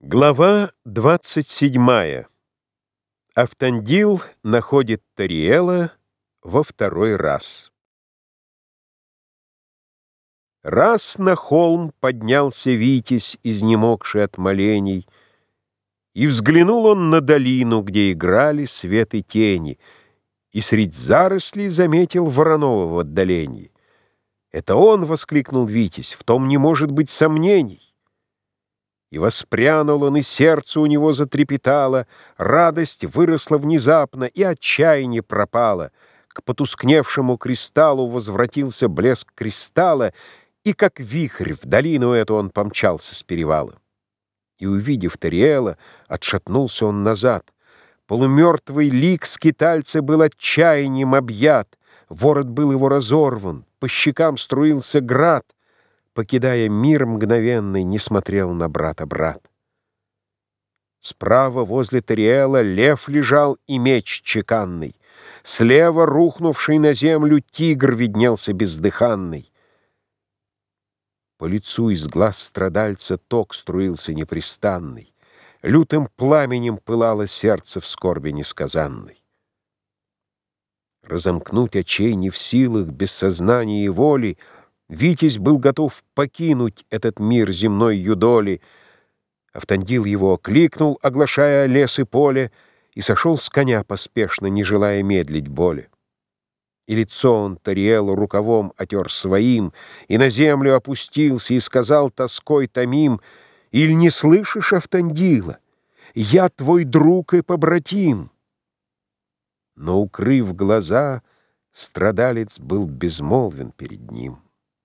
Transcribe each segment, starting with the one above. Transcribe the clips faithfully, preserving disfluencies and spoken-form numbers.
Глава двадцать седьмая. Автандил находит Тариэла во второй раз. Раз на холм поднялся Витязь, изнемогший от молений, и взглянул он на долину, где играли свет и тени, и средь зарослей заметил Воронова в отдалении. «Это он!» — воскликнул Витязь, — «в том не может быть сомнений». И воспрянул он, и сердце у него затрепетало, радость выросла внезапно, и отчаяние пропало. К потускневшему кристаллу возвратился блеск кристалла, и как вихрь в долину эту он помчался с перевала. И, увидев Тариэла, отшатнулся он назад. Полумертвый лик скитальца был отчаянием объят, ворот был его разорван, по щекам струился град. Покидая мир мгновенный, не смотрел на брата брат. Справа возле Тариэла лев лежал и меч чеканный. Слева, рухнувший на землю, тигр виднелся бездыханный. По лицу из глаз страдальца ток струился непрестанный. Лютым пламенем пылало сердце в скорби несказанной. Разомкнуть очей не в силах, без сознания и воли, Витязь был готов покинуть этот мир земной юдоли. Автандил его окликнул, оглашая лес и поле, и сошел с коня поспешно, не желая медлить боли. И лицо он Тариэлу рукавом отер своим, и на землю опустился, и сказал тоской томим: «Иль не слышишь, Автандила? Я твой друг и побратим». Но, укрыв глаза, страдалец был безмолвен перед ним.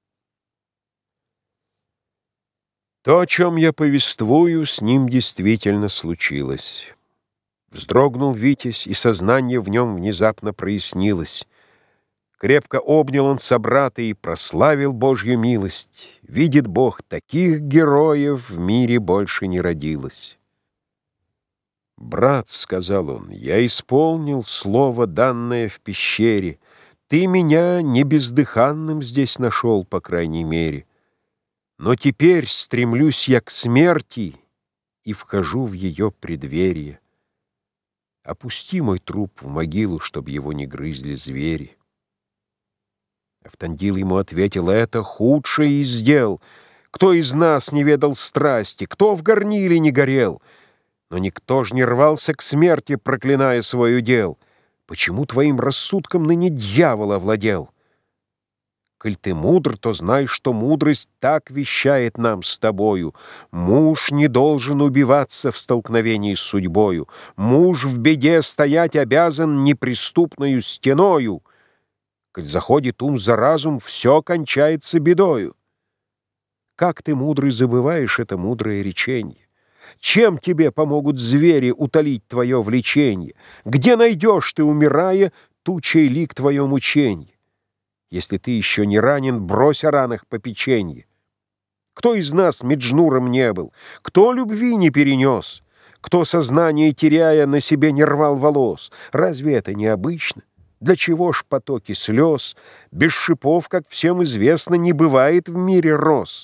То, о чем я повествую, с ним действительно случилось. Вздрогнул Витязь, и сознание в нем внезапно прояснилось. Крепко обнял он собрата и прославил Божью милость. Видит Бог, таких героев в мире больше не родилось. «Брат, — сказал он, — я исполнил слово, данное в пещере. Ты меня не бездыханным здесь нашел, по крайней мере. Но теперь стремлюсь я к смерти и вхожу в ее преддверие. Опусти мой труп в могилу, чтоб его не грызли звери». Автандил ему ответил: «Это худшее из дел. Кто из нас не ведал страсти, кто в горниле не горел? Но никто ж не рвался к смерти, проклиная свой удел. Почему твоим рассудком ныне дьявол овладел? Коль ты мудр, то знай, что мудрость так вещает нам с тобою: муж не должен убиваться в столкновении с судьбою, муж в беде стоять обязан неприступною стеною. Коль заходит ум за разум, все кончается бедою. Как ты, мудрый, забываешь это мудрое реченье? Чем тебе помогут звери утолить твое влеченье? Где найдешь ты, умирая, ту, чей лик твое мученье? Если ты еще не ранен, брось о ранах попеченье. Кто из нас Меджнуром не был? Кто любви не перенес? Кто, сознание теряя, на себе не рвал волос? Разве это необычно? Для чего ж потоки слез? Без шипов, как всем известно, не бывает в мире роз.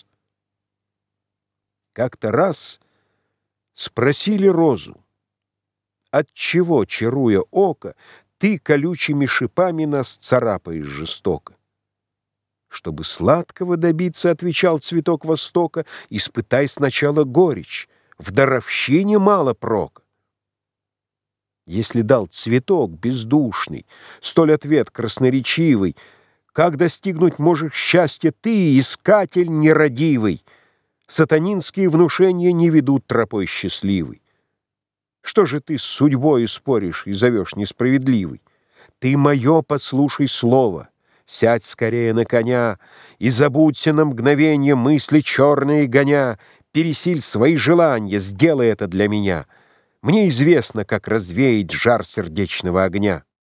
Как-то раз спросили розу: отчего, чаруя око, ты колючими шипами нас царапаешь жестоко? Чтобы сладкого добиться, — отвечал цветок Востока, — испытай сначала горечь, в даровщине мало прока. Если дал цветок бездушный, столь ответ красноречивый, как достигнуть можешь счастья ты, искатель нерадивый? Сатанинские внушения не ведут тропой счастливой. Что же ты с судьбою споришь и зовешь несправедливой? Ты мое послушай слово, сядь скорее на коня и забудься на мгновенье мысли черные гоня, пересиль свои желания, сделай это для меня. Мне известно, как развеять жар сердечного огня.